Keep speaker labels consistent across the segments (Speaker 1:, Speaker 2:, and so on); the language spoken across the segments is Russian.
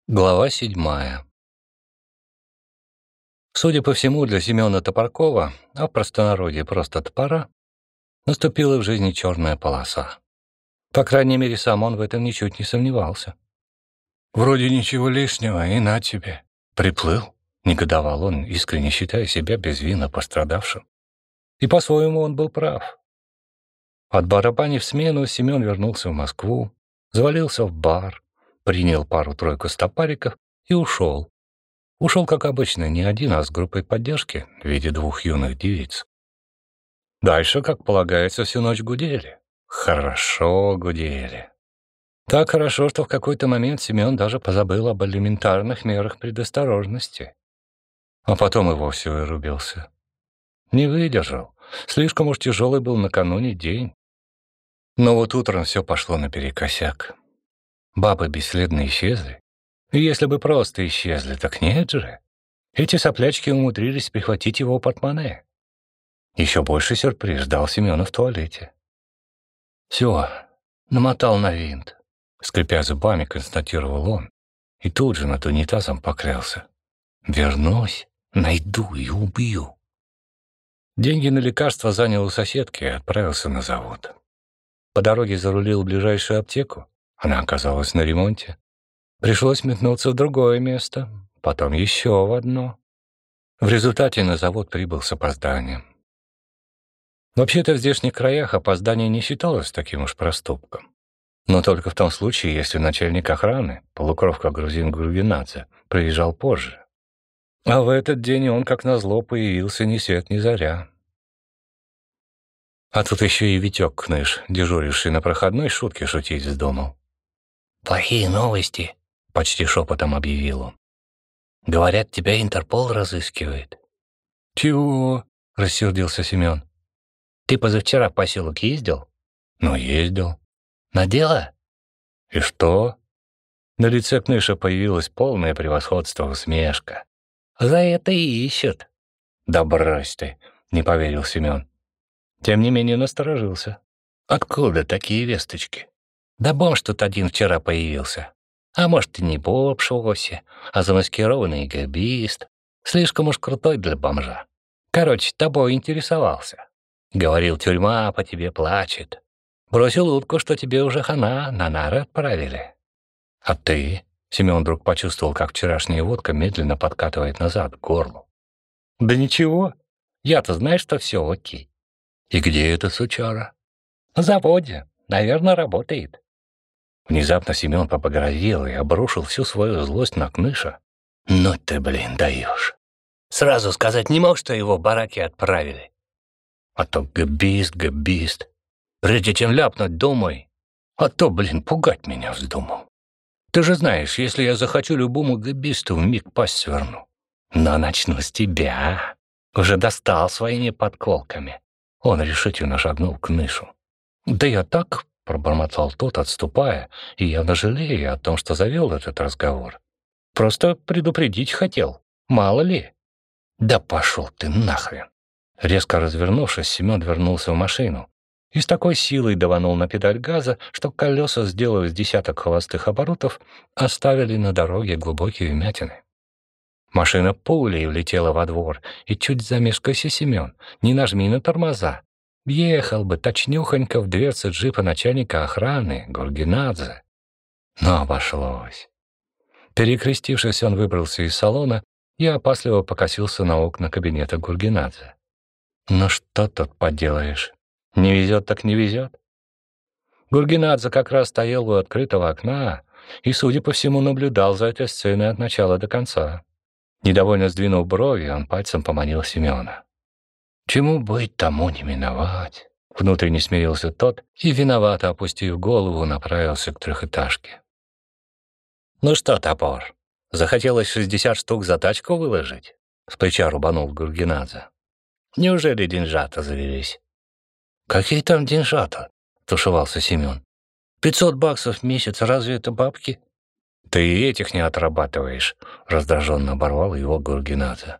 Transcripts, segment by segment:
Speaker 1: Глава 7. Судя по всему, для Семена Топоркова, а в простонародье просто топора, наступила в жизни черная полоса. По крайней мере, сам он в этом ничуть не сомневался. «Вроде ничего лишнего, и на тебе. Приплыл», — негодовал он, искренне считая себя безвинно пострадавшим. И по-своему он был прав. Отбарабанив смену, Семен вернулся в Москву, завалился в бар, принял пару-тройку стопариков и ушел. Ушел, как обычно, не один, а с группой поддержки в виде двух юных девиц. Дальше, как полагается, всю ночь гудели. Хорошо гудели. Так хорошо, что в какой-то момент Семен даже позабыл об элементарных мерах предосторожности. А потом и вовсе вырубился. Не выдержал. Слишком уж тяжелый был накануне день. Но вот утром все пошло наперекосяк. Бабы бесследно исчезли. И если бы просто исчезли, так нет же. Эти соплячки умудрились прихватить его портмоне. Еще больше сюрприз ждал Семена в туалете. «Все, намотал на винт», — скрипя зубами, констатировал он, и тут же над унитазом поклялся. «Вернусь, найду и убью». Деньги на лекарства занял у соседки и отправился на завод. По дороге зарулил в ближайшую аптеку. Она оказалась на ремонте. Пришлось метнуться в другое место, потом еще в одно. В результате на завод прибыл с опозданием. Вообще-то в здешних краях опоздание не считалось таким уж проступком. Но только в том случае, если начальник охраны, полукровка грузин Гургенадзе, приезжал позже. А в этот день он, как назло, появился ни свет ни заря. А тут еще и Витек Кныш, дежуривший на проходной, шутки шутить вздумал.
Speaker 2: «Плохие новости», — почти шепотом объявил он. «Говорят, тебя Интерпол разыскивает».
Speaker 1: «Чего?» — рассердился Семен.
Speaker 2: «Ты позавчера в поселок ездил?»
Speaker 1: «Ну, ездил».
Speaker 2: «На дело?»
Speaker 1: «И что?» На лице Кныша появилось полное превосходство, усмешка.
Speaker 2: «За это и ищут».
Speaker 1: «Да брось ты!» — не поверил Семен. Тем не менее насторожился. «Откуда такие весточки?»
Speaker 2: «Да бомж тут один вчера появился. А может, и не бомж вовсе, а замаскированный габист. Слишком уж крутой для бомжа. Короче, тобой интересовался. Говорил, тюрьма по тебе плачет. Бросил утку, что тебе уже хана, на нары отправили».
Speaker 1: «А ты?» — Семен вдруг почувствовал, как вчерашняя водка медленно подкатывает назад к горлу.
Speaker 2: «Да ничего. Я-то знаю, что все окей».
Speaker 1: «И где эта сучара?»
Speaker 2: «На заводе. Наверное, работает».
Speaker 1: Внезапно Семен побагровел и обрушил всю свою злость на Кныша.
Speaker 2: «Ну ты, блин, даешь. Сразу сказать не мог, что его в бараки отправили».
Speaker 1: «А то габист.
Speaker 2: Прежде чем ляпнуть, думай.
Speaker 1: А то, блин, пугать меня вздумал. Ты же знаешь, если я захочу, любому габисту вмиг пасть сверну.
Speaker 2: Но начну с тебя. Уже достал своими подколками».
Speaker 1: Он решительно шагнул к Кнышу.
Speaker 2: «Да я так»,
Speaker 1: — пробормотал тот, отступая, и явно жалея о том, что завел этот разговор.
Speaker 2: «просто предупредить хотел. Мало ли».
Speaker 1: «Да пошел ты нахрен!» Резко развернувшись, Семен вернулся в машину и с такой силой даванул на педаль газа, что колеса, сделав с десяток холостых оборотов, оставили на дороге глубокие вмятины. Машина пулей влетела во двор, и чуть замешкайся, Семен, не нажми на тормоза. Въехал бы точнёхонько в дверцы джипа начальника охраны Гургенадзе. Но обошлось. Перекрестившись, он выбрался из салона и опасливо покосился на окна кабинета Гургенадзе. Ну что тут поделаешь? Не везет так не везет. Гургенадзе как раз стоял у открытого окна и, судя по всему, наблюдал за этой сценой от начала до конца. Недовольно сдвинув брови, он пальцем поманил Семена. «Чему быть, тому не миновать», — внутренне смирился тот и, виновато опустив голову, направился к трехэтажке.
Speaker 2: «Ну что, топор, захотелось 60 штук за тачку выложить?» — с плеча рубанул Гургенадзе. «Неужели деньжата завелись?»
Speaker 1: «Какие там деньжата?» — тушевался Семен. $500 в месяц, разве это бабки? «Ты и этих не отрабатываешь», — раздраженно оборвал его Гургенадзе.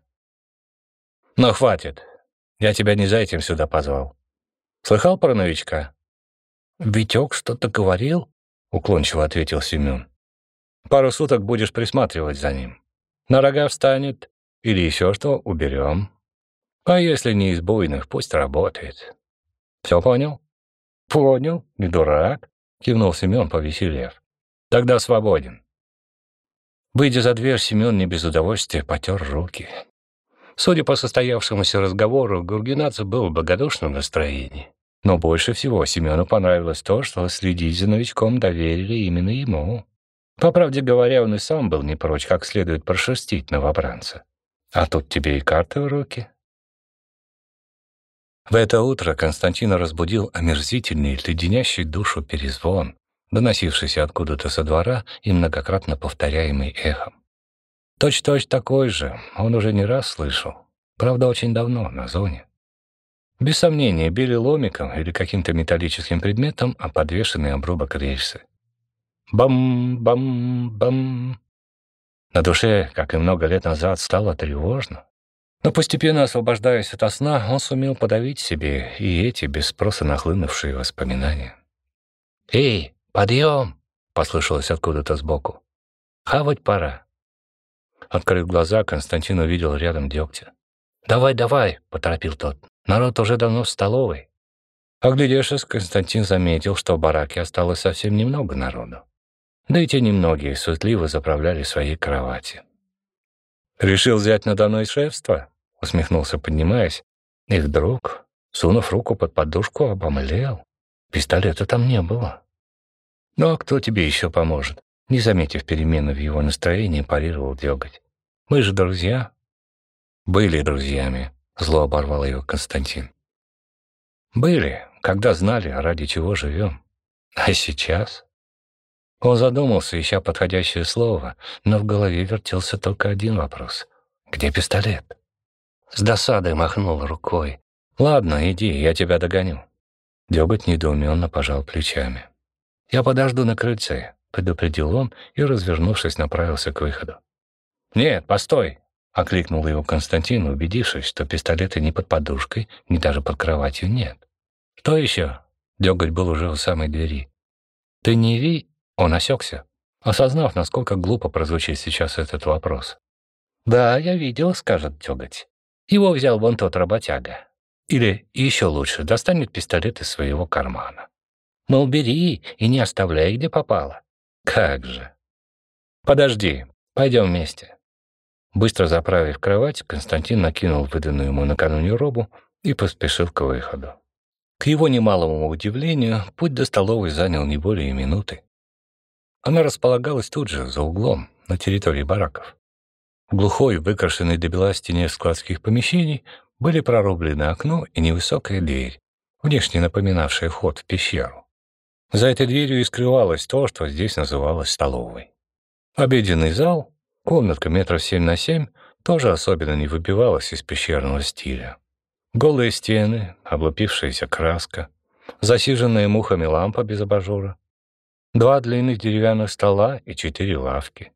Speaker 1: «Но хватит. Я тебя не за этим сюда позвал. Слыхал про новичка?»
Speaker 2: «Витек что-то говорил?»
Speaker 1: — уклончиво ответил Семен. Пару суток будешь присматривать за ним. На рога встанет или еще что, уберем. А если не из буйных, пусть работает. Все понял? Понял, не дурак, кивнул Семен, повеселев. Тогда свободен. Выйдя за дверь, Семен не без удовольствия потер руки. Судя по состоявшемуся разговору, Гургенадзе был в благодушном настроении. Но больше всего Семену понравилось то, что следить за новичком доверили именно ему. По правде говоря, он и сам был не прочь как следует прошерстить новобранца. А тут тебе и карты в руки. В это утро Константина разбудил омерзительный, леденящий душу перезвон, доносившийся откуда-то со двора и многократно повторяемый эхом. Точь-точь такой же он уже не раз слышал, правда, очень давно, на зоне. Без сомнения, били ломиком или каким-то металлическим предметом о подвешенный обрубок рельсы. Бам-бам-бам. На душе, как и много лет назад, стало тревожно. Но постепенно, освобождаясь ото сна, он сумел подавить себе и эти без спроса нахлынувшие воспоминания. «Эй, подъем!» — послышалось откуда-то сбоку. «Хавать пора». Открыв глаза, Константин увидел рядом Дегтя. «Давай, давай!» — поторопил тот. «Народ уже давно в столовой». Оглядевшись, Константин заметил, что в бараке осталось совсем немного народу. Да и те немногие суетливо заправляли свои кровати. «Решил взять надо мной шефство?» — усмехнулся, поднимаясь. И вдруг, сунув руку под подушку, обомлел. Пистолета там не было. «Ну а кто тебе еще поможет?» Не заметив перемены в его настроении, парировал Деготь. «Мы же друзья». «Были друзьями», — зло оборвал его Константин. «Были, когда знали, ради чего живем. А сейчас?» Он задумался, ища подходящее слово, но в голове вертелся только один вопрос. «Где пистолет?» С досадой махнул рукой. «Ладно, иди, я тебя догоню». Деготь недоуменно пожал плечами. «Я подожду на крыльце», — предупредил он и, развернувшись, направился к выходу. «Нет, постой!» — окликнул его Константин, убедившись, что пистолета ни под подушкой, ни даже под кроватью нет. «Что еще?» — Деготь был уже у самой двери. «Ты не ви?» — он осекся, осознав, насколько глупо прозвучит сейчас этот вопрос. «Да, я видел», — скажет Деготь. «Его взял вон тот работяга». Или, еще лучше, достанет пистолет из своего кармана. Мол, бери и не оставляй, где попало. Как же. «Подожди, пойдем вместе». Быстро заправив кровать, Константин накинул выданную ему накануне робу и поспешил к выходу. К его немалому удивлению, путь до столовой занял не более минуты. Она располагалась тут же, за углом, на территории бараков. В глухой, выкрашенной до бела стене складских помещений были прорублены окно и невысокая дверь, внешне напоминавшая вход в пещеру. За этой дверью и скрывалось то, что здесь называлось столовой. Обеденный зал, комнатка метров 7 на 7, тоже особенно не выбивалась из пещерного стиля. Голые стены, облупившаяся краска, засиженная мухами лампа без абажура, 2 длинных деревянных стола и 4 лавки.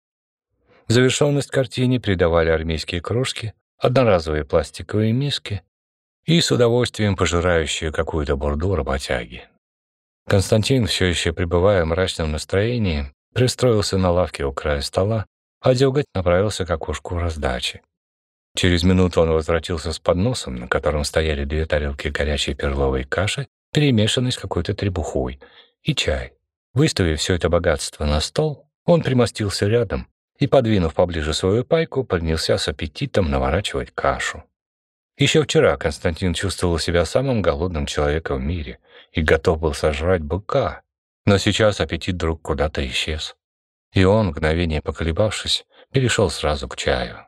Speaker 1: Завершенность картине придавали армейские кружки, одноразовые пластиковые миски и с удовольствием пожирающие какую-то бурду работяги. Константин, все еще пребывая в мрачном настроении, пристроился на лавке у края стола, а Деготь направился к окошку раздачи. Через минуту он возвратился с подносом, на котором стояли 2 тарелки горячей перловой каши, перемешанной с какой-то требухой, и чай. Выставив все это богатство на стол, он примостился рядом и, подвинув поближе свою пайку, принялся с аппетитом наворачивать кашу. Еще вчера Константин чувствовал себя самым голодным человеком в мире и готов был сожрать быка, но сейчас аппетит вдруг куда-то исчез. И он, мгновение поколебавшись, перешел сразу к чаю.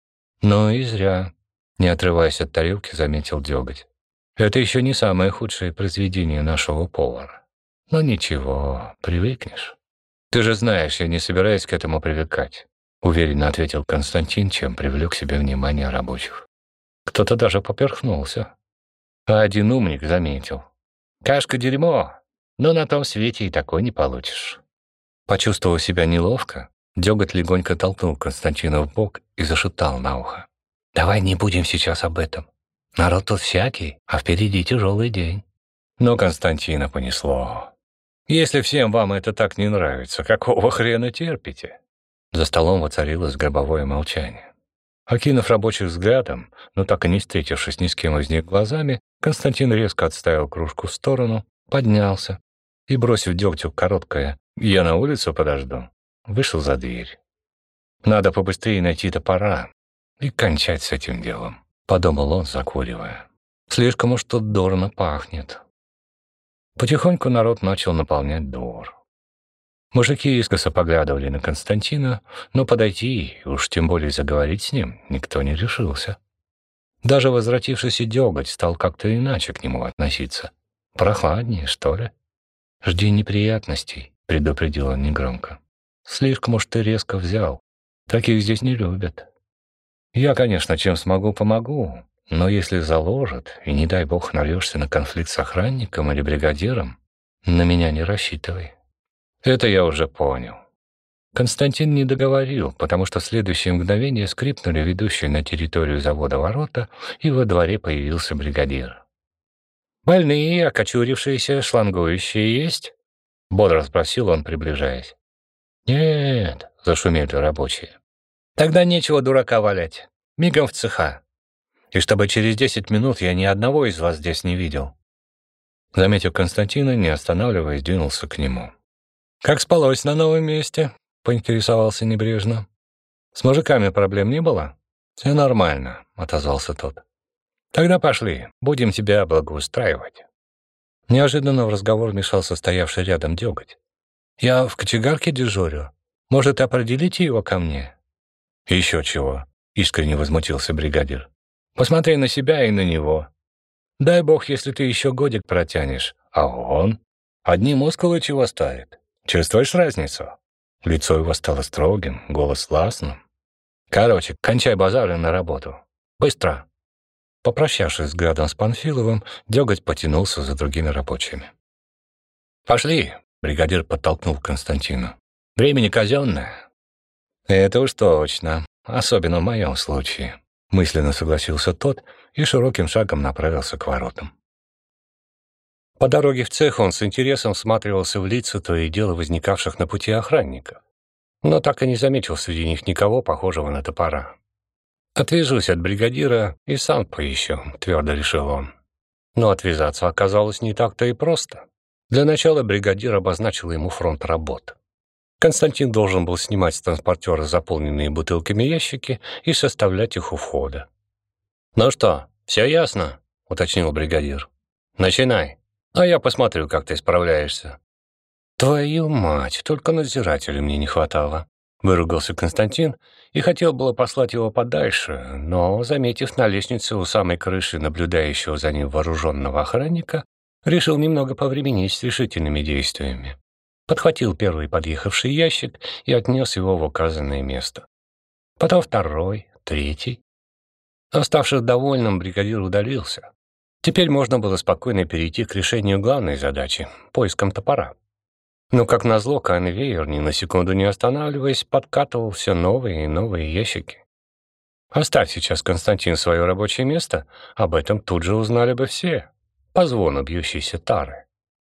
Speaker 1: «Ну и зря», — не отрываясь от тарелки, заметил Деготь. «Это еще не самое худшее произведение нашего повара. Но ничего, привыкнешь». «Ты же знаешь, я не собираюсь к этому привыкать», — уверенно ответил Константин, чем привлек к себе внимание рабочих. Кто-то даже поперхнулся. А один умник заметил. «Кашка — дерьмо, но на том свете и такой не получишь». Почувствовав себя неловко, Деготь легонько толкнул Константина в бок и зашептал на ухо. «Давай не будем сейчас об этом. Народ тут всякий, а впереди тяжелый день». Но Константина понесло. Если всем вам это так не нравится, какого хрена терпите?» За столом воцарилось гробовое молчание. Окинув рабочих взглядом, но так и не встретившись ни с кем из них глазами, Константин резко отставил кружку в сторону, поднялся и, бросив дегтю короткое «я на улицу подожду», вышел за дверь. «Надо побыстрее найти топора и кончать с этим делом», — подумал он, закуривая. «Слишком уж тут дурно пахнет». Потихоньку народ начал наполнять двор. Мужики искоса поглядывали на Константина, но подойти, и уж тем более заговорить с ним, никто не решился. Даже возвратившийся деготь стал как-то иначе к нему относиться. Прохладнее, что ли? «Жди неприятностей», — предупредил он негромко. «Слишком уж ты резко взял. Таких здесь не любят. Я, конечно, чем смогу, помогу, но если заложат, и, не дай бог, нарвешься на конфликт с охранником или бригадиром, на меня не рассчитывай». Это я уже понял. Константин не договорил, потому что в следующее мгновение скрипнули ведущие на территорию завода ворота, и во дворе появился бригадир. «Больные, окочурившиеся, шлангующие есть?» — бодро спросил он, приближаясь. «Нет», — зашумели рабочие. «Тогда нечего дурака валять. Мигом в цеха. И чтобы через 10 минут я ни одного из вас здесь не видел». Заметив Константина, не останавливаясь, двинулся к нему. «Как спалось на новом месте?» — поинтересовался небрежно. «С мужиками проблем не было?» «Все нормально», — отозвался тот. «Тогда пошли, будем тебя благоустраивать». Неожиданно в разговор вмешался стоявший рядом деготь. «Я в кочегарке дежурю. Может, определите его ко мне?» «Еще чего», — искренне возмутился бригадир. «Посмотри на себя и на него. Дай бог, если ты еще годик протянешь. А он? Одни мускулы чего ставит? Чувствуешь разницу?» Лицо его стало строгим, голос властным. «Короче, кончай базар и на работу. Быстро!» Попрощавшись взглядом с Панфиловым, деготь потянулся за другими рабочими. «Пошли!» — бригадир подтолкнул Константину. «Времени казенное». «Это уж точно, особенно в моем случае», — мысленно согласился тот и широким шагом направился к воротам. По дороге в цех он с интересом всматривался в лица то и дело возникавших на пути охранников, но так и не заметил среди них никого, похожего на топора. «Отвяжусь от бригадира и сам поищу», — твердо решил он. Но отвязаться оказалось не так-то и просто. Для начала бригадир обозначил ему фронт работ. Константин должен был снимать с транспортера заполненные бутылками ящики и составлять их у входа. «Ну что, все ясно?» — уточнил бригадир. «Начинай. А я посмотрю, как ты справляешься». «Твою мать, только надзирателя мне не хватало», — выругался Константин и хотел было послать его подальше, но, заметив на лестнице у самой крыши наблюдающего за ним вооруженного охранника, решил немного повременить с решительными действиями. Подхватил первый подъехавший ящик и отнес его в указанное место. Потом второй, третий. Оставшись довольным, бригадир удалился. Теперь можно было спокойно перейти к решению главной задачи — поиском топора. Но, как назло, конвейер, ни на секунду не останавливаясь, подкатывал все новые и новые ящики. Оставь сейчас, Константин, свое рабочее место, об этом тут же узнали бы все, по звону бьющейся тары.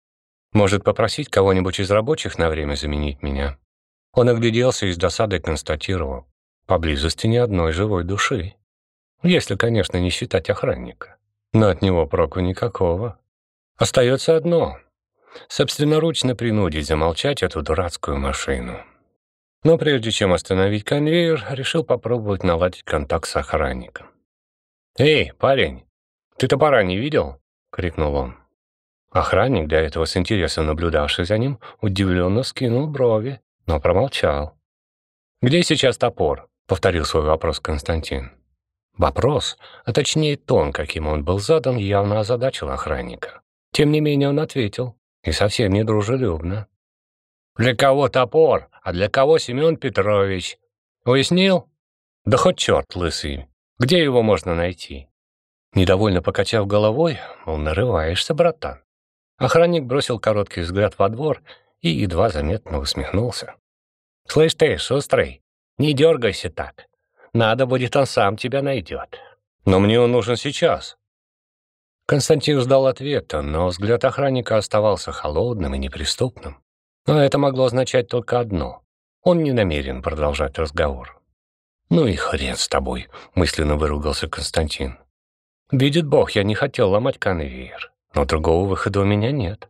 Speaker 1: Может, попросить кого-нибудь из рабочих на время заменить меня? Он огляделся и с досадой констатировал: поблизости ни одной живой души. Если, конечно, не считать охранника. Но от него проку никакого. Остается одно — собственноручно принудить замолчать эту дурацкую машину. Но прежде чем остановить конвейер, решил попробовать наладить контакт с охранником. «Эй, парень, ты топора не видел?» — крикнул он. Охранник, до этого с интересом наблюдавший за ним, удивленно скинул брови, но промолчал. «Где сейчас топор?» — повторил свой вопрос Константин. Вопрос, а точнее тон, каким он был задан, явно озадачил охранника. Тем не менее он ответил, и совсем не дружелюбно. «Для кого топор, а для кого Семен Петрович? Уяснил? Да хоть черт лысый, где его можно найти?» Недовольно покачав головой, мол, нарываешься, братан. Охранник бросил короткий взгляд во двор и едва заметно усмехнулся. «Слышь ты, шустрый, не дергайся так. Надо будет, он сам тебя найдет. Но мне он нужен сейчас». Константин ждал ответа, но взгляд охранника оставался холодным и неприступным. Но это могло означать только одно: он не намерен продолжать разговор. «Ну и хрен с тобой», — мысленно выругался Константин. «Видит Бог, я не хотел ломать конвейер, но другого выхода у меня нет».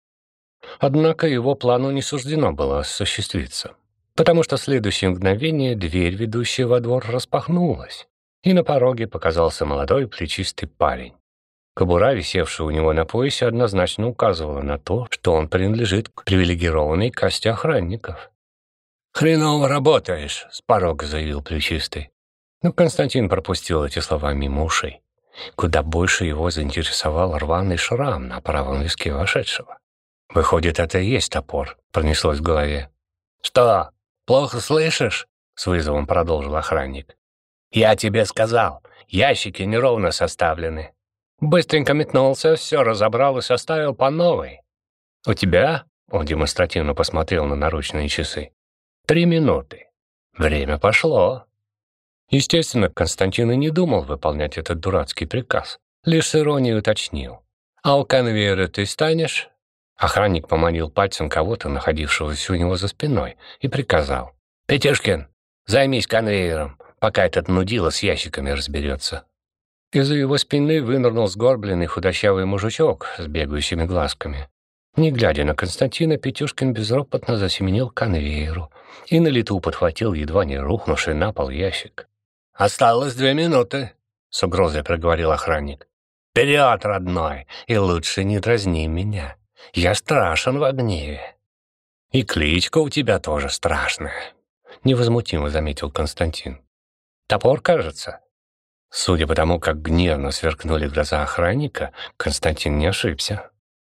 Speaker 1: Однако его плану не суждено было осуществиться, потому что в следующее мгновение дверь, ведущая во двор, распахнулась, и на пороге показался молодой плечистый парень. Кобура, висевшая у него на поясе, однозначно указывала на то, что он принадлежит к привилегированной касте охранников. «Хреново работаешь», — с порога заявил плечистый. Но Константин пропустил эти слова мимо ушей. Куда больше его заинтересовал рваный шрам на правом виске вошедшего. «Выходит, это и есть топор», — пронеслось в голове. «Что, плохо слышишь?» — с вызовом продолжил охранник. «Я тебе сказал, ящики неровно составлены». Быстренько метнулся, все разобрал и составил по новой. «У тебя?» — он демонстративно посмотрел на наручные часы. 3 минуты. Время пошло». Естественно, Константин и не думал выполнять этот дурацкий приказ. Лишь с иронией уточнил. «А у конвейера ты станешь?» Охранник поманил пальцем кого-то, находившегося у него за спиной, и приказал. «Петюшкин, займись конвейером, пока этот нудило с ящиками разберется». Из-за его спины вынырнул сгорбленный худощавый мужичок с бегающими глазками. Не глядя на Константина, Петюшкин безропотно засеменил к конвейеру и на лету подхватил едва не рухнувший на пол ящик. «Осталось 2 минуты», — с угрозой проговорил охранник. «Вперед, родной, и лучше не дразни меня. Я страшен в гневе». «И кличка у тебя тоже страшная», — невозмутимо заметил Константин. «Топор, кажется». Судя по тому, как гневно сверкнули глаза охранника, Константин не ошибся.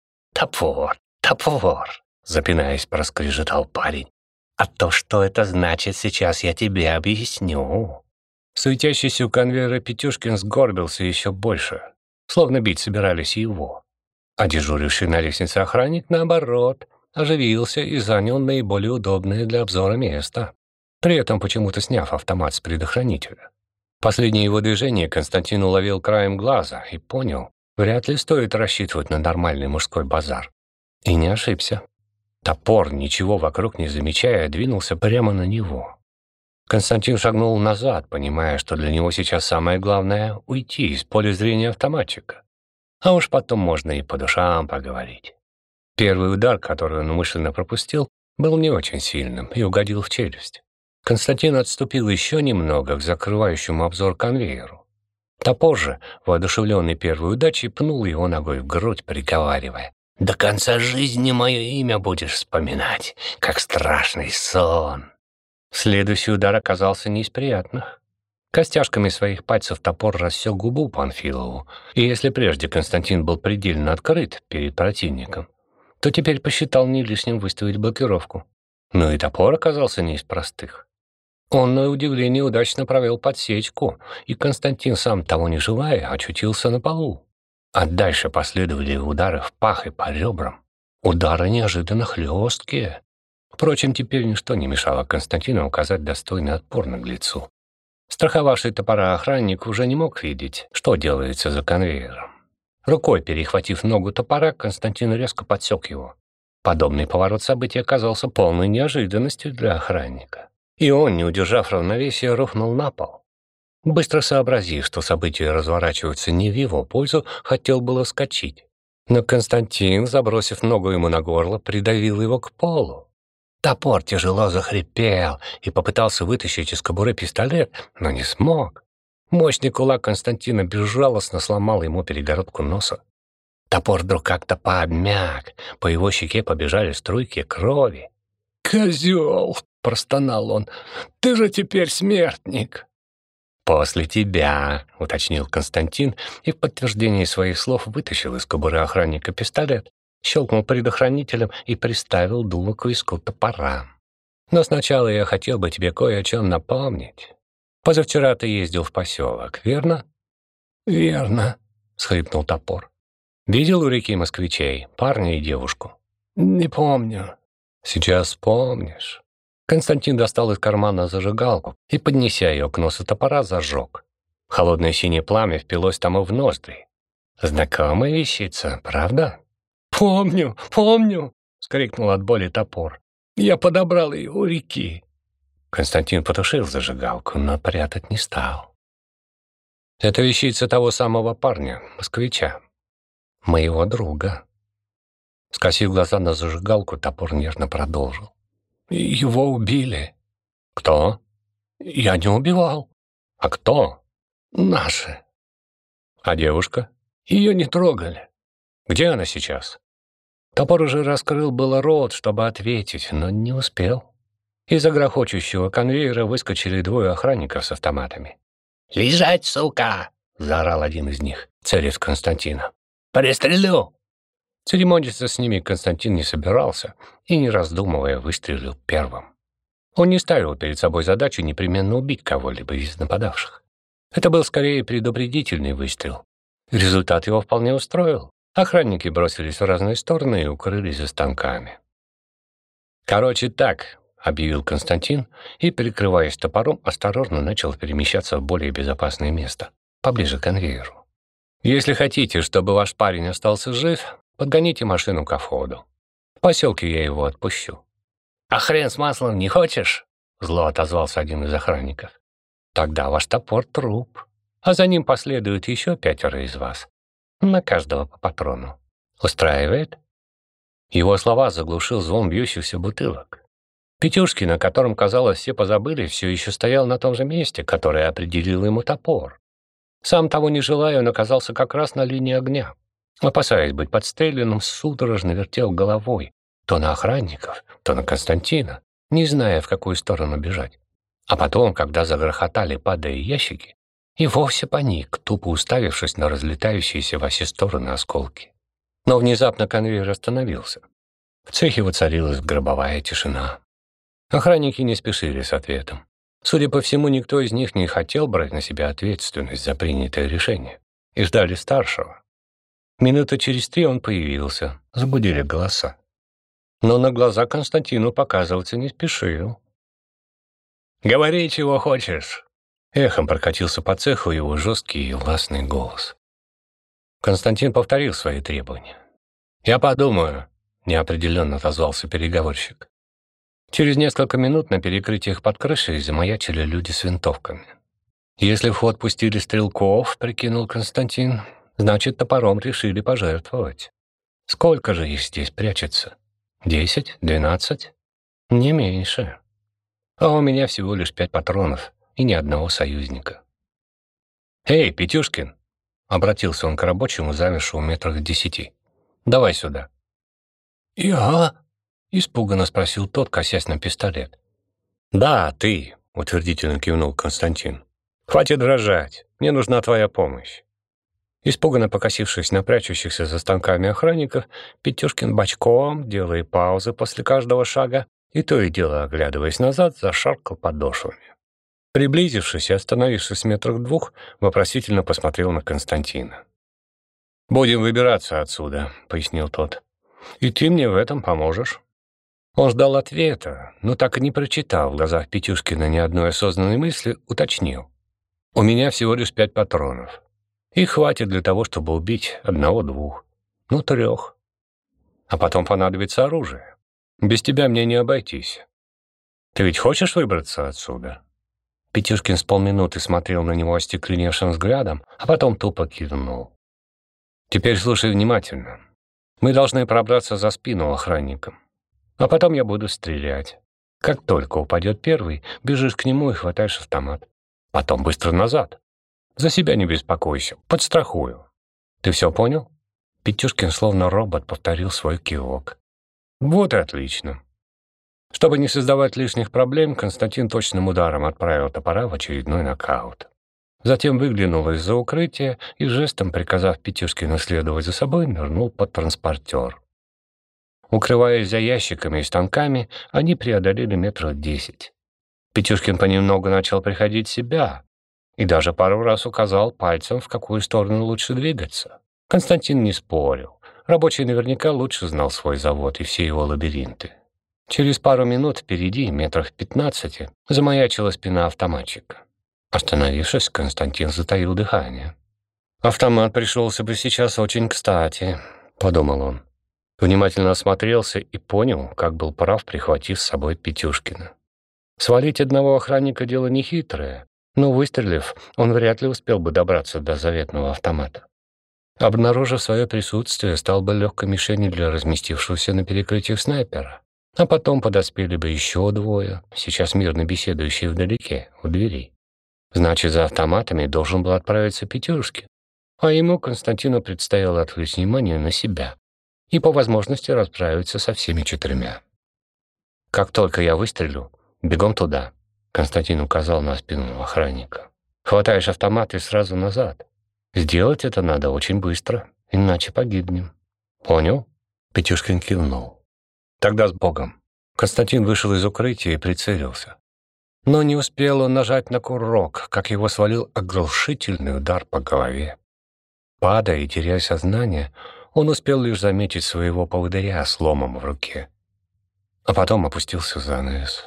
Speaker 1: «Топор, топор», — запинаясь, проскрежетал парень. «А то, что это значит, сейчас я тебе объясню». Суетящийся у конвейера Петюшкин сгорбился еще больше, словно бить собирались его. А дежуривший на лестнице охранник, наоборот, оживился и занял наиболее удобное для обзора место, при этом почему-то сняв автомат с предохранителя. Последнее его движение Константин уловил краем глаза и понял, вряд ли стоит рассчитывать на нормальный мужской базар. И не ошибся. Топор, ничего вокруг не замечая, двинулся прямо на него. Константин шагнул назад, понимая, что для него сейчас самое главное — уйти из поля зрения автоматчика. А уж потом можно и по душам поговорить. Первый удар, который он умышленно пропустил, был не очень сильным и угодил в челюсть. Константин отступил еще немного к закрывающему обзор конвейеру. Топор же, воодушевленный первой удачей, пнул его ногой в грудь, приговаривая: «До конца жизни мое имя будешь вспоминать, как страшный сон». Следующий удар оказался не из приятных. Костяшками своих пальцев топор рассек губу Панфилову, и если прежде Константин был предельно открыт перед противником, то теперь посчитал не лишним выставить блокировку. Но и топор оказался не из простых. Он, на удивление, удачно провел подсечку, и Константин, сам того не желая, очутился на полу. А дальше последовали удары в пах и по ребрам. Удары неожиданно хлесткие. Впрочем, теперь ничто не мешало Константину указать достойный отпор наглецу. Страховавший топора охранник уже не мог видеть, что делается за конвейером. Рукой перехватив ногу топора, Константин резко подсек его. Подобный поворот событий оказался полной неожиданностью для охранника. И он, не удержав равновесия, рухнул на пол. Быстро сообразив, что события разворачиваются не в его пользу, хотел было вскочить. Но Константин, забросив ногу ему на горло, придавил его к полу. Топор тяжело захрипел и попытался вытащить из кобуры пистолет, но не смог. Мощный кулак Константина безжалостно сломал ему перегородку носа. Топор вдруг как-то пообмяк, по его щеке побежали струйки крови. «Козел!» — простонал он. «Ты же теперь смертник!» «После тебя», — уточнил Константин и в подтверждение своих слов вытащил из кобуры охранника пистолет, щелкнул предохранителем и приставил дуло к виску топора. «Но сначала я хотел бы тебе кое о чем напомнить. Позавчера ты ездил в поселок, верно?» «Верно», — схлипнул топор. «Видел у реки москвичей, парня и девушку?» «Не помню». «Сейчас помнишь». Константин достал из кармана зажигалку и, поднеся ее к носу топора, зажег. Холодное синее пламя впилось тому в ноздри. Знакомая вещица, правда? «Помню, помню!» — вскрикнул от боли топор. «Я подобрал ее у реки». Константин потушил зажигалку, но прятать не стал. «Это вещица того самого парня, москвича, моего друга». Скосив глаза на зажигалку, топор нервно продолжил. «Его убили». «Кто?» «Я не убивал». «А кто?» «Наши». «А девушка?» «Ее не трогали». «Где она сейчас?» Топор уже раскрыл было рот, чтобы ответить, но не успел. Из-за грохочущего конвейера выскочили двое охранников с автоматами.
Speaker 2: «Лежать, сука!» — заорал один из них, целясь в Константина. «Пристрелю!»
Speaker 1: Церемониться с ними Константин не собирался и, не раздумывая, выстрелил первым. Он не ставил перед собой задачу непременно убить кого-либо из нападавших. Это был скорее предупредительный выстрел. Результат его вполне устроил. Охранники бросились в разные стороны и укрылись за станками. «Короче, так», — объявил Константин и, прикрываясь топором, осторожно начал перемещаться в более безопасное место, поближе к конвейеру. «Если хотите, чтобы ваш парень остался жив, подгоните машину ко входу. В поселке я его отпущу».
Speaker 2: «А хрен с маслом не хочешь?» —
Speaker 1: зло отозвался один из охранников. «Тогда ваш топор — труп, а за ним последуют еще 5 из вас. На каждого по патрону. Устраивает?» Его слова заглушил звон бьющихся бутылок. Петюшкин, на котором, казалось, все позабыли, все еще стоял на том же месте, которое определил ему топор. Сам того не желая, он оказался как раз на линии огня. Опасаясь быть подстреленным, судорожно вертел головой то на охранников, то на Константина, не зная, в какую сторону бежать. А потом, когда загрохотали, падая ящики, и вовсе паник, тупо уставившись на разлетающиеся во все стороны осколки. Но внезапно конвейер остановился. В цехе воцарилась гробовая тишина. Охранники не спешили с ответом. Судя по всему, никто из них не хотел брать на себя ответственность за принятое решение. И ждали старшего. Минуты через 3 он появился, забудили голоса. Но на глаза Константину показываться не спешил.
Speaker 2: «Говори, чего хочешь!»
Speaker 1: Эхом прокатился по цеху его жесткий и властный голос. Константин повторил свои требования. «Я подумаю», — неопределенно отозвался переговорщик. Через несколько минут на перекрытиях под крышей замаячили люди с винтовками. «Если в ход пустили стрелков», — прикинул Константин, «значит, топором решили пожертвовать. Сколько же их здесь прячется? 10? 12? Не меньше. А у меня всего лишь 5 патронов и ни одного союзника». «Эй, Петюшкин!» — обратился он к рабочему, замершему метрах в 10. «Давай сюда».
Speaker 2: «Я?»
Speaker 1: — испуганно спросил тот, косясь на пистолет. «Да, ты», — утвердительно кивнул Константин. «Хватит дрожать, мне нужна твоя помощь». Испуганно покосившись на прячущихся за станками охранников, Петюшкин бочком, делая паузы после каждого шага, и то и дело, оглядываясь назад, зашаркал подошвами. Приблизившись и остановившись в метрах 2, вопросительно посмотрел на Константина. «Будем выбираться отсюда», — пояснил тот. «И ты мне в этом поможешь». Он ждал ответа, но так и не прочитав в глазах Петюшкина ни одной осознанной мысли, уточнил. «У меня всего лишь 5 патронов. Их хватит для того, чтобы убить 1-2, 3. А потом понадобится оружие. Без тебя мне не обойтись. Ты ведь хочешь выбраться отсюда?» Петюшкин с полминуты смотрел на него остекленевшим взглядом, а потом тупо кивнул. «Теперь слушай внимательно. Мы должны пробраться за спину охранникам. А потом я буду стрелять. Как только упадет первый, бежишь к нему и хватаешь автомат. Потом быстро назад. За себя не беспокойся, подстрахую. Ты все понял?» Петюшкин словно робот повторил свой кивок. «Вот и отлично». Чтобы не создавать лишних проблем, Константин точным ударом отправил топора в очередной нокаут. Затем выглянул из-за укрытия и, жестом приказав Петюшкину следовать за собой, нырнул под транспортер. Укрываясь за ящиками и станками, они преодолели метров 10. Петюшкин понемногу начал приходить в себя и даже пару раз указал пальцем, в какую сторону лучше двигаться. Константин не спорил. Рабочий наверняка лучше знал свой завод и все его лабиринты. Через пару минут впереди, метрах в 15, замаячила спина автоматчика. Остановившись, Константин затаил дыхание. «Автомат пришелся бы сейчас очень кстати», — подумал он. Внимательно осмотрелся и понял, как был прав, прихватив с собой Петюшкина. Свалить одного охранника — дело нехитрое, но, выстрелив, он вряд ли успел бы добраться до заветного автомата. Обнаружив свое присутствие, стал бы легкой мишенью для разместившегося на перекрытиях снайпера. А потом подоспели бы еще двое, сейчас мирно беседующие вдалеке, у дверей. Значит, за автоматами должен был отправиться Петюшкин. А ему, Константину, предстояло отвлечь внимание на себя и по возможности расправиться со всеми четырьмя. «Как только я выстрелю, бегом туда», — Константин указал на спину охранника. «Хватаешь автомат и сразу назад. Сделать это надо очень быстро, иначе погибнем. Понял?» Петюшкин кивнул. «Тогда с Богом». Константин вышел из укрытия и прицелился. Но не успел он нажать на курок, как его свалил оглушительный удар по голове. Падая и теряя сознание, он успел лишь заметить своего поводыря с ломом в руке. А потом опустился занавес.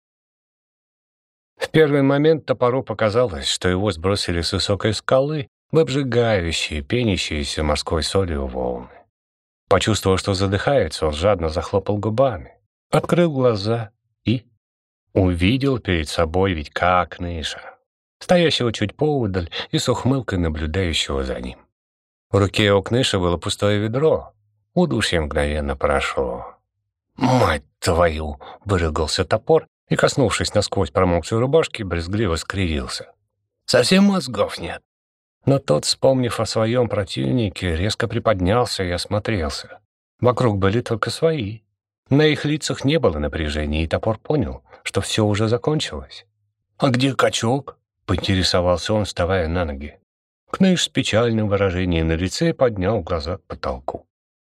Speaker 1: В первый момент топору показалось, что его сбросили с высокой скалы в обжигающие, пенящиеся морской солью волны. Почувствовав, что задыхается, он жадно захлопал губами, открыл глаза и увидел перед собой Витька Кныша, стоящего чуть поодаль и с ухмылкой наблюдающего за ним. В руке у Кныша было пустое ведро. Удушье мгновенно прошло. «Мать твою!» — выругался топор и, коснувшись насквозь промокшей рубашки, брезгливо скривился. «Совсем мозгов нет?» Но тот, вспомнив о своем противнике, резко приподнялся и осмотрелся. Вокруг были только свои. На их лицах не было напряжения, и топор понял, что все уже закончилось. «А где качок?» — поинтересовался он, вставая на ноги. Кныш с печальным выражением на лице поднял глаза к потолку.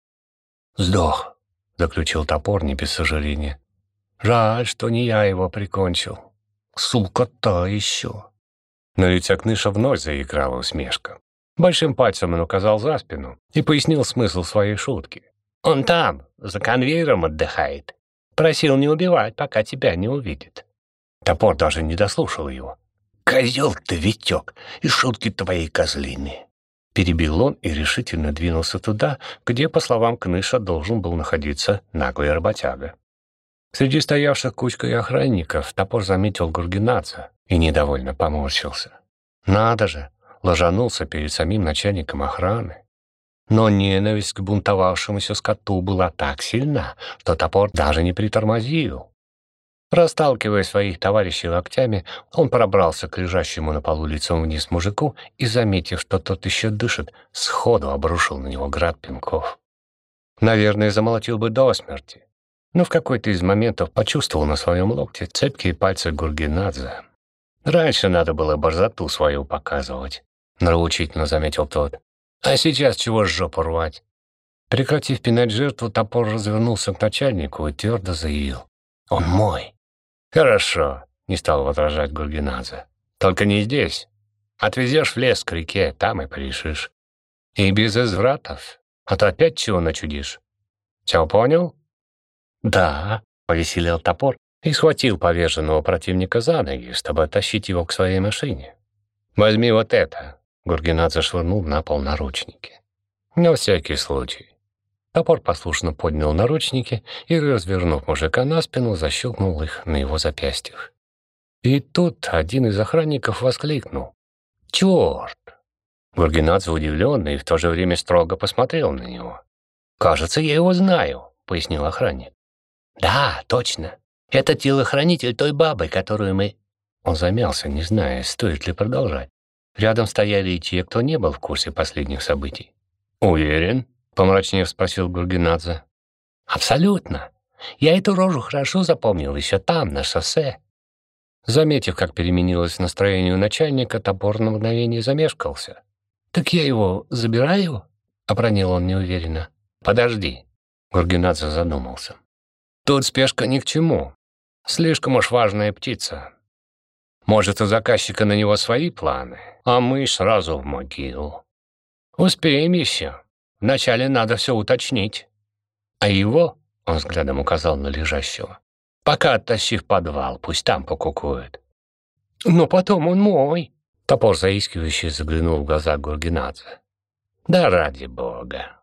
Speaker 1: «Сдох», — заключил топор не без сожаления. «Жаль, что не я его прикончил. Сука та еще». На лице Кныша вновь заиграла усмешка. Большим пальцем он указал за спину и пояснил смысл своей шутки. «Он там, за конвейером отдыхает. Просил не убивать, пока тебя не увидит». Топор даже не дослушал его. «Козел ты, Витек, и шутки твои козлиные!» Перебил он и решительно двинулся туда, где, по словам Кныша, должен был находиться наглый работяга. Среди стоявших кучкой охранников топор заметил Гургенадзе и недовольно поморщился. Надо же, ложанулся перед самим начальником охраны. Но ненависть к бунтовавшемуся скоту была так сильна, что топор даже не притормозил. Расталкивая своих товарищей локтями, он пробрался к лежащему на полу лицом вниз мужику и, заметив, что тот еще дышит, сходу обрушил на него град пинков. Наверное, замолотил бы до смерти, но в какой-то из моментов почувствовал на своем локте цепкие пальцы Гургенадзе. «Раньше надо было борзоту свою показывать», — нравоучительно заметил тот. «А сейчас чего жопу рвать?» Прекратив пинать жертву, топор развернулся к начальнику и твердо заявил. «Он мой». «Хорошо», — не стал возражать Гургенадзе. «Только не здесь. Отвезешь в лес к реке, там и порешишь. И без извратов, а то опять чего начудишь. Все понял?» «Да», — повеселел топор и схватил поверженного противника за ноги, чтобы оттащить его к своей машине. «Возьми вот это», — Гургенадзе швырнул на пол наручники. «На всякий случай». Топор послушно поднял наручники и, развернув мужика на спину, защелкнул их на его запястьях. И тут один из охранников воскликнул. «Черт!» Гургенадзе, удивленный и в то же время строго посмотрел на него. «Кажется, я его знаю», — пояснил охранник. «Да, точно. Это телохранитель той бабы, которую мы...» Он замялся, не зная, стоит ли продолжать. Рядом стояли и те, кто не был в курсе последних событий. «Уверен?» — помрачнев спросил Гургенадзе. «Абсолютно. Я эту рожу хорошо запомнил еще там, на шоссе». Заметив, как переменилось настроение у начальника, топор на мгновение замешкался. «Так я его забираю?» — обронил он неуверенно. «Подожди». Гургенадзе задумался. «Тут спешка ни к чему. Слишком уж важная птица. Может, у заказчика на него свои планы, а мы сразу в могилу. Успеем еще. Вначале надо все уточнить. А его, — он взглядом указал на лежащего, — пока оттащи в подвал, пусть там покукует». «Но потом он мой»,
Speaker 2: Топор заискивающе заглянул в глаза Гургенадзе. «Да ради бога!